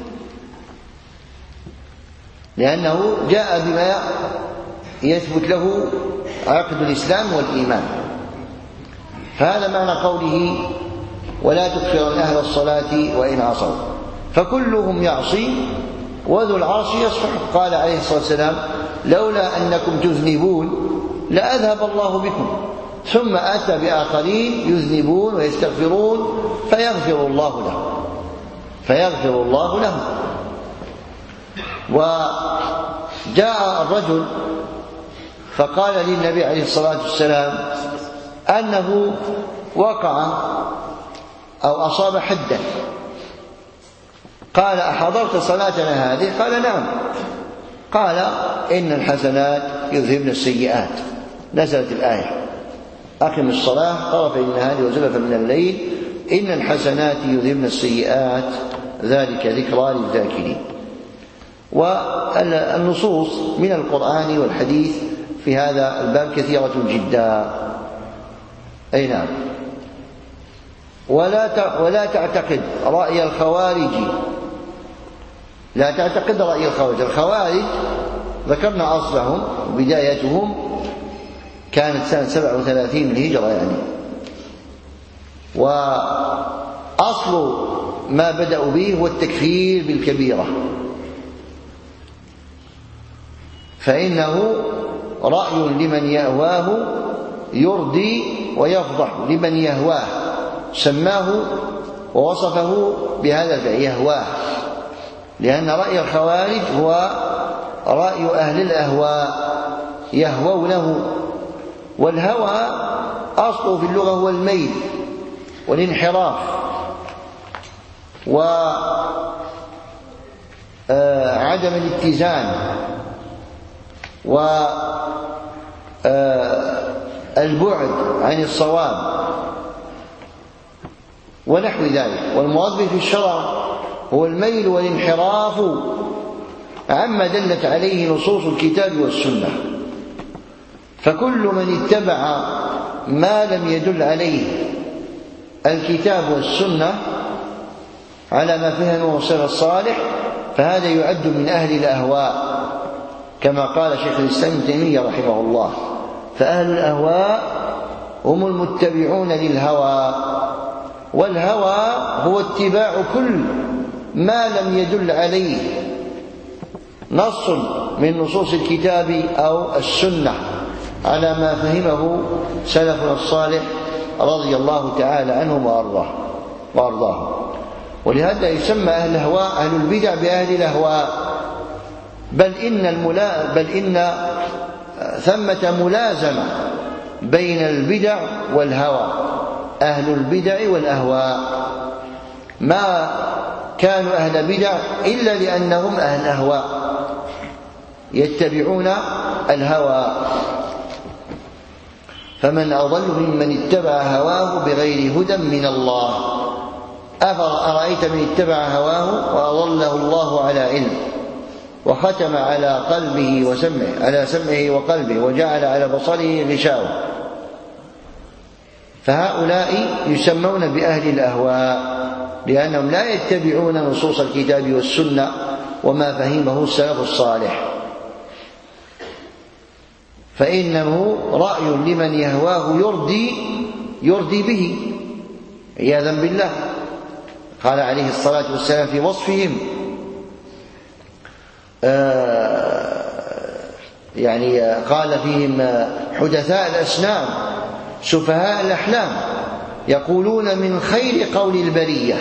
لأنه جاء بما يثبت له عقد الإسلام والإيمان. فهذا معنى قوله ولا تكفرن أهل الصلاة وإن عصوا، فكلهم يعصي وذو العرش يصفح. قال عليه الصلاة والسلام لولا أنكم تذنبون لأذهب الله بكم، ثم أتى بآخرين يذنبون ويستغفرون فيغفر الله لهم. وجاء الرجل فقال للنبي عليه الصلاة والسلام أنه وقع أو أصاب حدا، قال أحضرت صلاتنا هذه؟ قال نعم. قال إن الحسنات يذهبن السيئات، نزلت الآية أقم الصلاة طرفي النهار وزلفا من الليل إن الحسنات يذهبن السيئات ذلك ذكرى للذاكرين. والنصوص من القرآن والحديث في هذا الباب كثيرة جدا. أي نعم. ولا تعتقد رأي الخوارج، لا تعتقد رأي الخوارج. الخوارج ذكرنا أصلهم وبدايتهم كانت سنة 37 من الهجرة يعني، وأصل ما بدأوا به هو التكفير بالكبيرة، فإنه رأي لمن يهواه يرضي ويفضح لمن يهواه، سماه ووصفه بهذا الفعل يهواه، لأن رأي الخوارج هو رأي أهل الأهواء يهوونه. والهوى أصله في اللغة هو الميل والانحراف وعدم الاتزان والبعد عن الصواب ونحو ذلك. والمراد في الشرع هو الميل والانحراف عما دلت عليه نصوص الكتاب والسنة. فكل من اتبع ما لم يدل عليه الكتاب والسنة على ما فهمه السلف الصالح فهذا يعد من أهل الأهواء، كما قال شيخ الإسلام ابن تيمية رحمه الله فأهل الأهواء هم المتبعون للهوى، والهوى هو اتباع كل ما لم يدل عليه نص من نصوص الكتاب أو السنة على ما فهمه سلفنا الصالح رضي الله تعالى عنهم وأرضاهم. ولهذا يسمى أهل الأهواء أهل البدع بأهل الأهواء، بل إن ثمة ملازمة بين البدع والهوى. أهل البدع والأهواء ما كانوا أهل بدع إلا لأنهم أهل أهواء يتبعون الهوى. فمن أضل ممن اتبع هواه بغير هدى من الله. أرأيت من اتبع هواه وأضله الله على علم وختم على قلبه وسمعه على سمعه وقلبه وجعل على بصره غشاوة. فهؤلاء يسمون بأهل الأهواء لأنهم لا يتبعون نصوص الكتاب والسنة وما فهمه السلف الصالح، فإنه رأي لمن يهواه يرضي به عياذا بالله. قال عليه الصلاة والسلام في وصفهم قال فيهم حدثاء الأسنان سفهاء الأحلام يقولون من خير قول البرية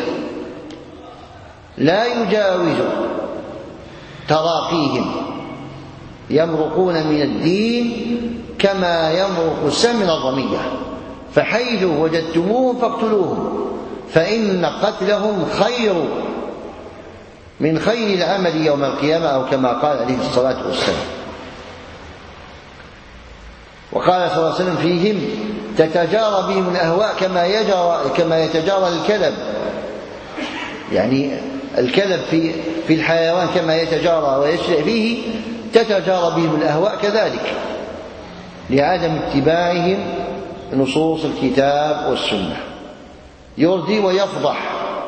لا يجاوز تراقيهم يمرقون من الدين كما يمرق السهم من الرمية فحيث وجدتموهم فاقتلوهم فإن قتلهم خير من خير العمل يوم القيامة أو كما قال عليه الصلاة والسلام. وقال صلى الله عليه وسلم فيهم تتجارى بهم الأهواء كما يتجارى الكلب، يعني الكلب في الحيوان كما يتجارى ويشرع فيه تتجارى بهم الأهواء كذلك لعدم اتباعهم نصوص الكتاب والسنة. يرضي ويفضح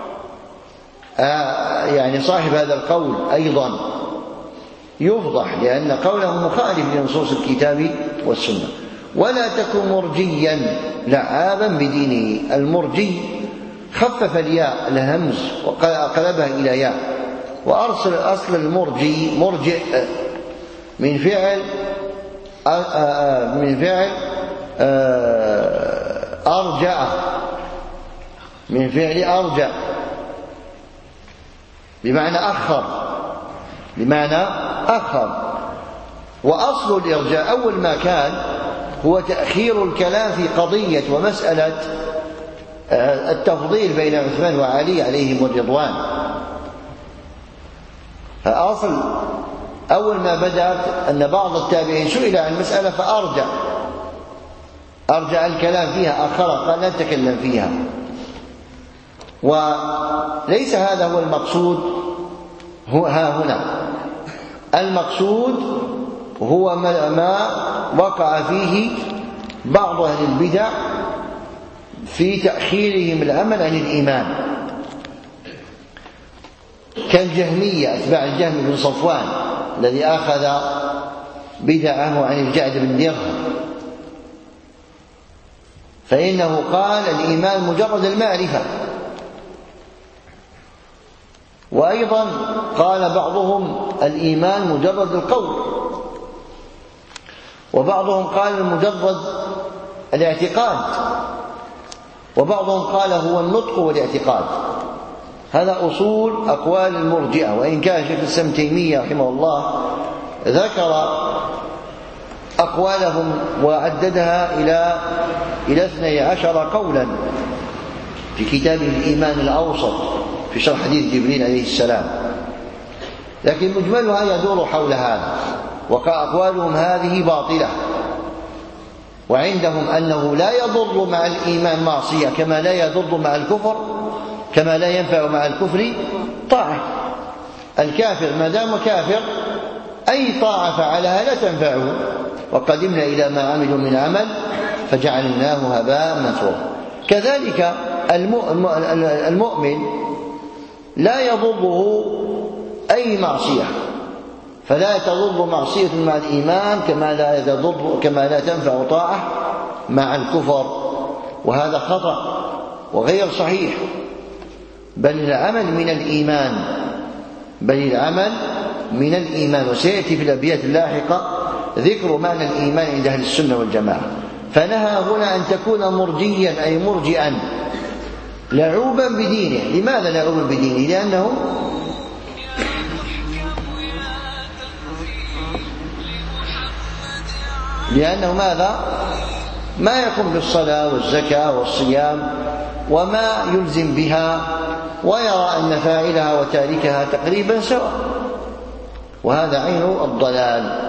صاحب هذا القول أيضا يفضح لأن قوله مخالف لنصوص الكتاب والسنة. ولا تكن مرجيا لعابا بدينه. المرجي خفف الياء الهمز وقلبها إلى ياء، وأرسل أصل المرجي مرجئ من فعل أرجع، من فعل أرجع بمعنى أخر. وأصل الإرجاء أول ما كان هو تأخير الكلام في قضية ومسألة التفضيل بين عثمان وعلي عليهم الرضوان. فأصل أول ما بدأت أن بعض التابعين سئل عن مسألة أرجع الكلام فيها أخر قال لا نتكلم فيها. وليس هذا هو المقصود هنا. المقصود هو ما وقع فيه بعض أهل البدع في تأخيرهم العمل عن الإيمان كالجهمية أتباع الجهم بن صفوان الذي أخذ بدعه عن الجعد بن درهم، فإنه قال الإيمان مجرد المعرفة. وأيضا قال بعضهم الإيمان مجرد القول، وبعضهم قال مجرد الاعتقاد، وبعضهم قال هو النطق والاعتقاد. هذا أصول أقوال المرجئة. وإن كان شيخ الإسلام تيمية رحمه الله ذكر أقوالهم وعددها إلى 12 قولا في كتابه الإيمان الأوسط في شرح حديث جبريل عليه السلام، لكن مجملها يدور حول هذا. وأقوالهم هذه باطلة، وعندهم أنه لا يضر مع الإيمان معصية كما لا يضر مع الكفر، كما لا ينفع مع الكفر طاعة. الكافر ما دام كافر أي طاعة فعلها لا تنفعه. وقدمنا إلى ما عملوا من عمل فجعلناه هباء منثورا. كذلك المؤمن لا يضره أي معصية، فلا تضر معصية مع الإيمان كما لا تنفع طاعة مع الكفر. وهذا خطأ وغير صحيح. بل العمل من الإيمان. وسيأتي في الأبيات اللاحقة ذكر معنى الإيمان عند أهل السنة والجماعة. فنهى هنا أن تكون مرجيا أي مرجئا لعوبا بدينه. لماذا لعوبا بدينه؟ لأنه ماذا؟ ما يقوم بالصلاة والزكاة والصيام وما يلزم بها، ويرى أن فاعلها وتاركها تقريبا سواء، وهذا عين الضلال،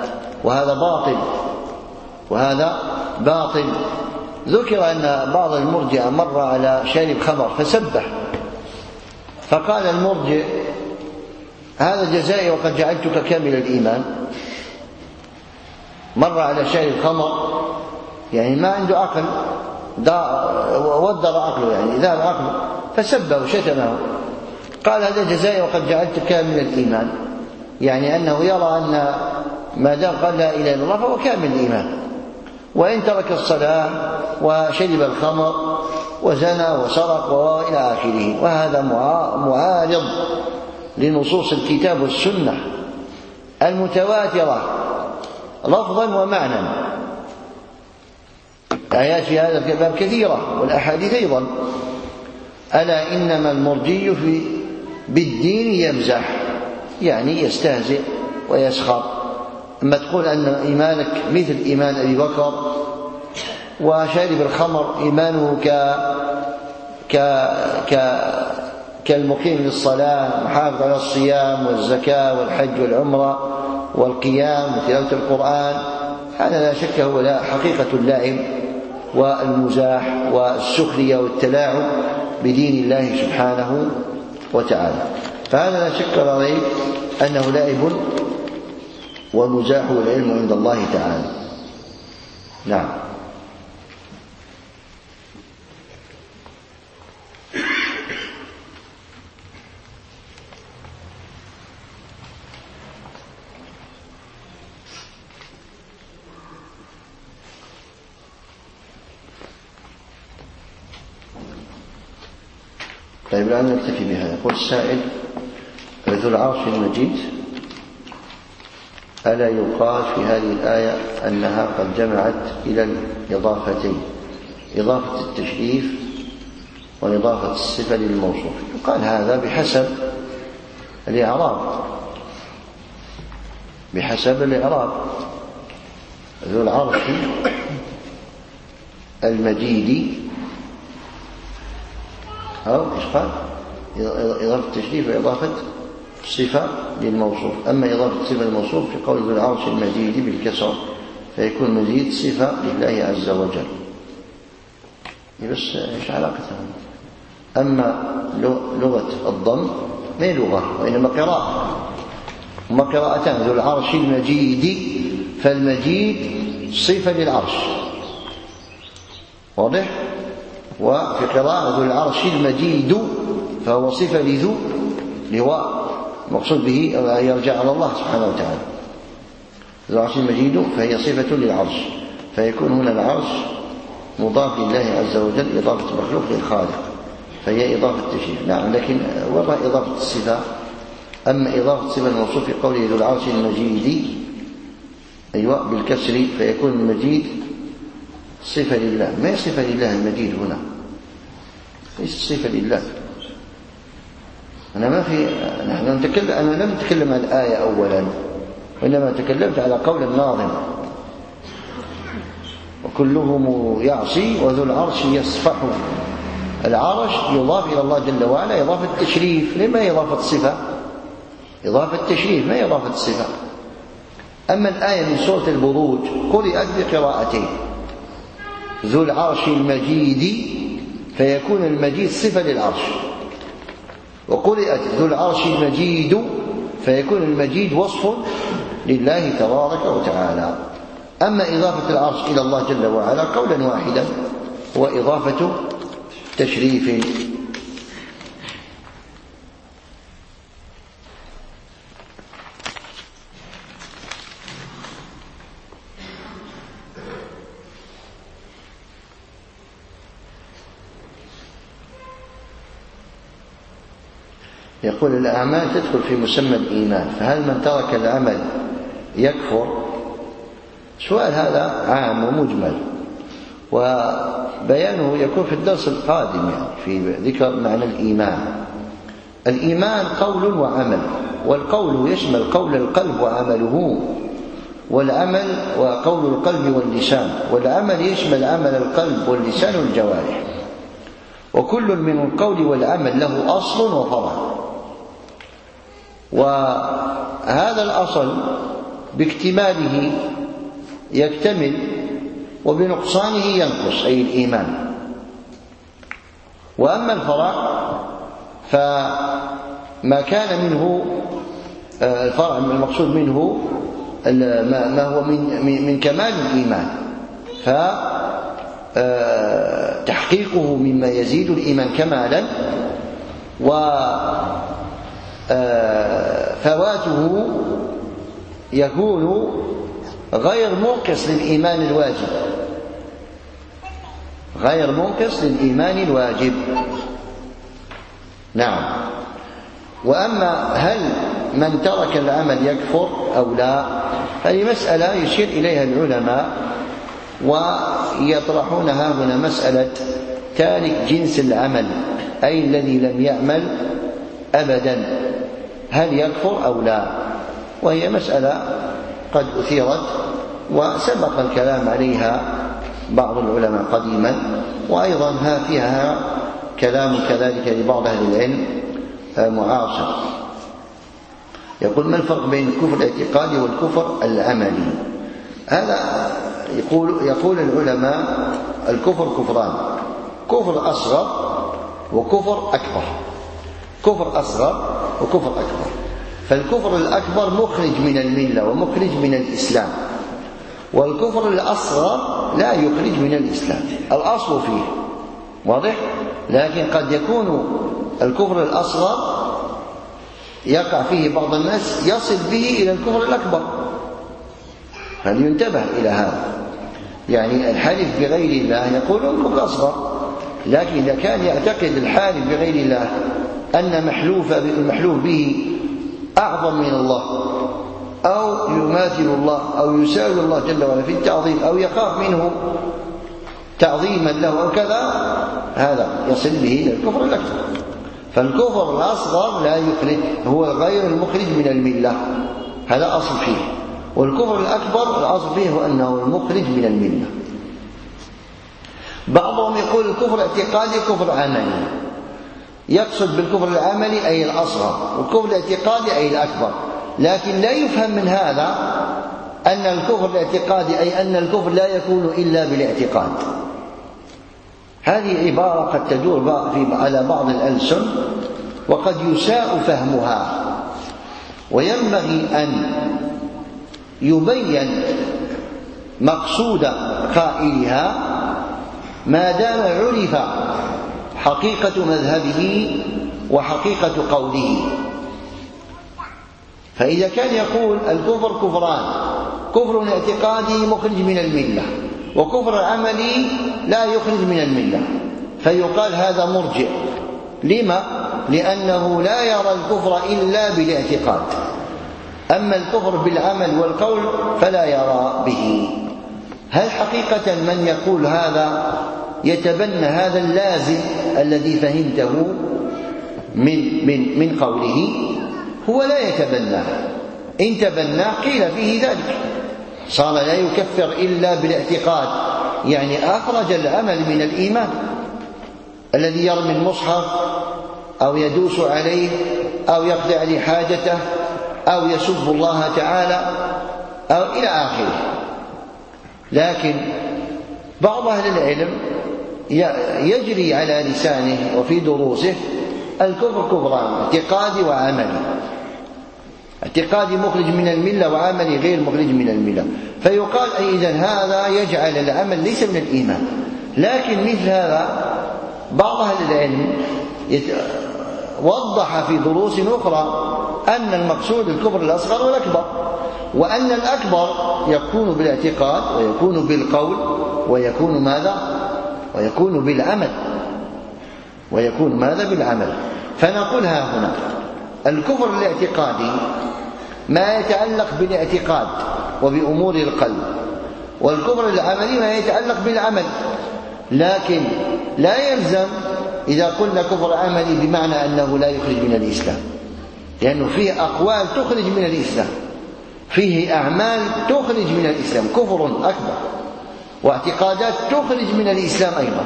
وهذا باطل. ذكر أن بعض المرجئة مر على شارب خمر فسبح، فقال المرجئ: هذا جزائي وقد جعلتك كامل الإيمان. مر على شارب خمر يعني ما عنده عقل، ودر عقله، يعني ذهب عقله، فسبه وشتمه. قال: هذا جزائي وقد جعلتك كامل الإيمان، يعني أنه يرى أن ما دام قال لا إله إلا الله فهو كامل الإيمان، وإن ترك الصلاة وشرب الخمر وزنى وسرق وإلى آخره. وهذا معارض لنصوص الكتاب والسنة المتواترة لفظا ومعنى. آيات في هذا الباب كثيرة، والأحاديث أيضا: ألا إنما المرجي بالدين يمزح، يعني يستهزئ ويسخر. أما تقول أن إيمانك مثل إيمان أبي بكر، وشارب الخمر إيمانه كالمقيم للصلاة، محافظ على الصيام والزكاة والحج والعمرة والقيام وتلاوة القرآن، هذا لا شك هو لا حقيقة اللعب والمزاح والسخرية والتلاعب بدين الله سبحانه وتعالى. فهذا لا شك ولا ريب أنه لعب ومزاح، والعلم عند الله تعالى. نعم. طيب الآن نكتفي بهذا. يقول السائل: ذو العرش المجيد، ألا يقال في هذه الآية أنها قد جمعت إلى الإضافتين، إضافة التشريف وإضافة الصفة للموصوف؟ يقال هذا بحسب الإعراب. ذو العرش المجيد، أو إيش قال؟ إضافة التشريف وإضافة الصفة للموصوف. أما إضافة الصفة للموصوف في قول ذو العرش المجيد بالكسر فيكون مجيد صفة لله عز وجل. بس إيش علاقتها؟ أما لغة الضم ما هي لغة وإنما قراءة، هما قراءتان: ذو العرش المجيد، فالمجيد صفة للعرش، واضح؟ وفي قراءة ذو العرش المجيد فهو صفة لذو، لواء مقصود به يرجع على الله سبحانه وتعالى. ذو العرش المجيد فهي صفة للعرش، فيكون هنا العرش مضاف لله عز وجل، إضافة مخلوق للخالق، فهي إضافة تشريف. نعم، لكن وضع إضافة الصفة. أما إضافة صفة الموصوف في قوله ذو العرش المجيد، أيوة بالكسر، فيكون المجيد صفة لله. ما هي صفة لله المجيد هنا؟ ليس صفة لله. أنا لم أتكلم عن الآية أولا، وإنما تكلمت على قول الناظم: وكلهم يعصي وذو العرش يصفح. العرش يضاف إلى الله جل وعلا إضافة التشريف، لما إضافة الصفة؟ إضافة التشريف ما إضافة الصفة. أما الآية من سورة البروج قرأت بقراءتين: ذو العرش المجيد، فيكون المجيد صفة للعرش، وقرأت ذو العرش المجيد فيكون المجيد وصف لله تبارك وتعالى. أما إضافة العرش إلى الله جل وعلا قولا واحدا هو إضافة تشريف. يقول الأعمال تدخل في مسمى الإيمان، فهل من ترك العمل يكفر؟ سؤال هذا عام ومجمل، وبيانه يكون في الدرس القادم يعني في ذكر معنى الإيمان. الإيمان قول وعمل، والقول يشمل قول القلب وعمله، والعمل وقول القلب واللسان، والعمل يشمل عمل القلب واللسان والجوارح، وكل من القول والعمل له أصل وفرع، وهذا الأصل باكتماله يكتمل وبنقصانه ينقص، أي الإيمان. وأما الفرع فما كان منه الفرع المقصود منه ما هو من كمال الإيمان، فتحقيقه مما يزيد الإيمان كمالا، وفواته يكون غير منقص للإيمان الواجب، غير منقص للإيمان الواجب. نعم. وأما هل من ترك العمل يكفر أو لا، هذه مسألة يشير إليها العلماء، ويطرحونها هنا مسألة تارك جنس العمل، أي الذي لم يعمل أبدا، هل يكفر أو لا؟ وهي مسألة قد أثيرت وسبق الكلام عليها بعض العلماء قديما، وأيضا فيها كلام كذلك لبعض أهل العلم معاصر. يقول: ما الفرق بين الكفر الاعتقادي والكفر العملي؟ هذا يقول العلماء: الكفر كفران، كفر أصغر وكفر أكبر، كفر أصغر وكفر أكبر. فالكفر الأكبر مخرج من الملة ومخرج من الإسلام، والكفر الأصغر لا يخرج من الإسلام، الأصل فيه واضح. لكن قد يكون الكفر الأصغر يقع فيه بعض الناس يصل به إلى الكفر الأكبر، فلينتبه إلى هذا. يعني الحالف بغير الله يقولون كفر أصغر، لكن إذا كان يعتقد الحالف بغير الله أن المحلوف به أعظم من الله، أو يماثل الله، أو يساوي الله جل وعلا في التعظيم، أو يخاف منه تعظيما له أو كذا، هذا يصل به إلى الكفر الأكبر. فالكفر الأصغر لا يخرج، هو غير المخرج من الملة، هذا أصل فيه. والكفر الأكبر الأصل فيه هو أنه المخرج من الملة. بعضهم يقول الكفر اعتقادي كفر عملي، يقصد بالكفر العملي أي الأصغر، والكفر الاعتقادي أي الأكبر. لكن لا يفهم من هذا أن الكفر الاعتقادي أي أن الكفر لا يكون إلا بالاعتقاد. هذه عبارة قد تدور على بعض الألسن وقد يساء فهمها، وينبغي أن يبين مقصود قائلها ما دام عرف حقيقة مذهبه وحقيقة قوله. فإذا كان يقول الكفر كفران، كفر اعتقادي مخرج من الملة، وكفر عملي لا يخرج من الملة، فيقال هذا مرجئ. لما؟ لأنه لا يرى الكفر إلا بالاعتقاد، أما الكفر بالعمل والقول فلا يرى به. هل حقيقة من يقول هذا يتبنى هذا اللازم الذي فهمته من قوله؟ هو لا يتبناه، إن تبناه قيل فيه ذلك، صار لا يكفر إلا بالاعتقاد، يعني أخرج العمل من الإيمان. الذي يرمي المصحف أو يدوس عليه أو يقضي عليه حاجته أو يسب الله تعالى أو إلى آخره. لكن بعض أهل العلم يجري على لسانه وفي دروسه الكفر كفران، اعتقادي وعملي، اعتقادي مخرج من الملة وعملي غير مخرج من الملة، فيقال إذن هذا يجعل العمل ليس من الإيمان. لكن مثل هذا بعض أهل العلم وضح في دروس أخرى أن المقصود الكفر الأصغر والأكبر، وأن الأكبر يكون بالاعتقاد ويكون بالقول ويكون ماذا؟ ويكون بالعمل، ويكون ماذا؟ بالعمل. فنقول ها هنا الكفر الاعتقادي ما يتعلق بالاعتقاد وبأمور القلب، والكفر العملي ما يتعلق بالعمل. لكن لا يلزم إذا قلنا كفر عملي بمعنى أنه لا يخرج من الإسلام، لأنه فيه أقوال تخرج من الإسلام، فيه أعمال تخرج من الإسلام، كفر أكبر، واعتقادات تخرج من الإسلام أيضا.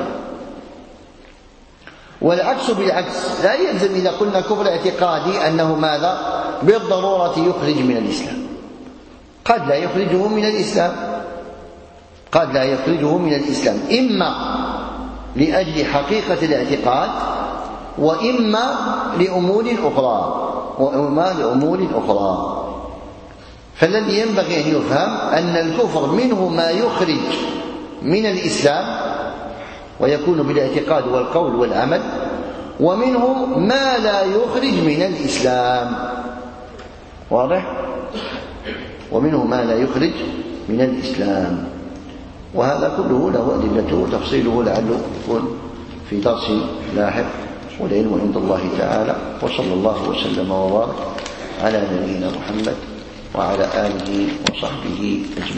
والعكس بالعكس، لا يلزم إذا قلنا كفر اعتقادي أنه ماذا؟ بالضرورة يخرج من الإسلام. قد لا يخرجه من الإسلام، قد لا يخرجه من الإسلام، إما لأجل حقيقة الاعتقاد وإما لأمور أخرى. فالذي ينبغي أن يفهم أن الكفر منه ما يخرج من الإسلام ويكون بالاعتقاد والقول والعمل، ومنه ما لا يخرج من الإسلام. واضح؟ ومنه ما لا يخرج من الإسلام. وهذا كله له أدلته وتفصيله لعله يكون في درس لاحق، والعلم عند الله تعالى. وصلى الله وسلم وبارك على نبينا محمد وعلى آله وصحبه أجمعين.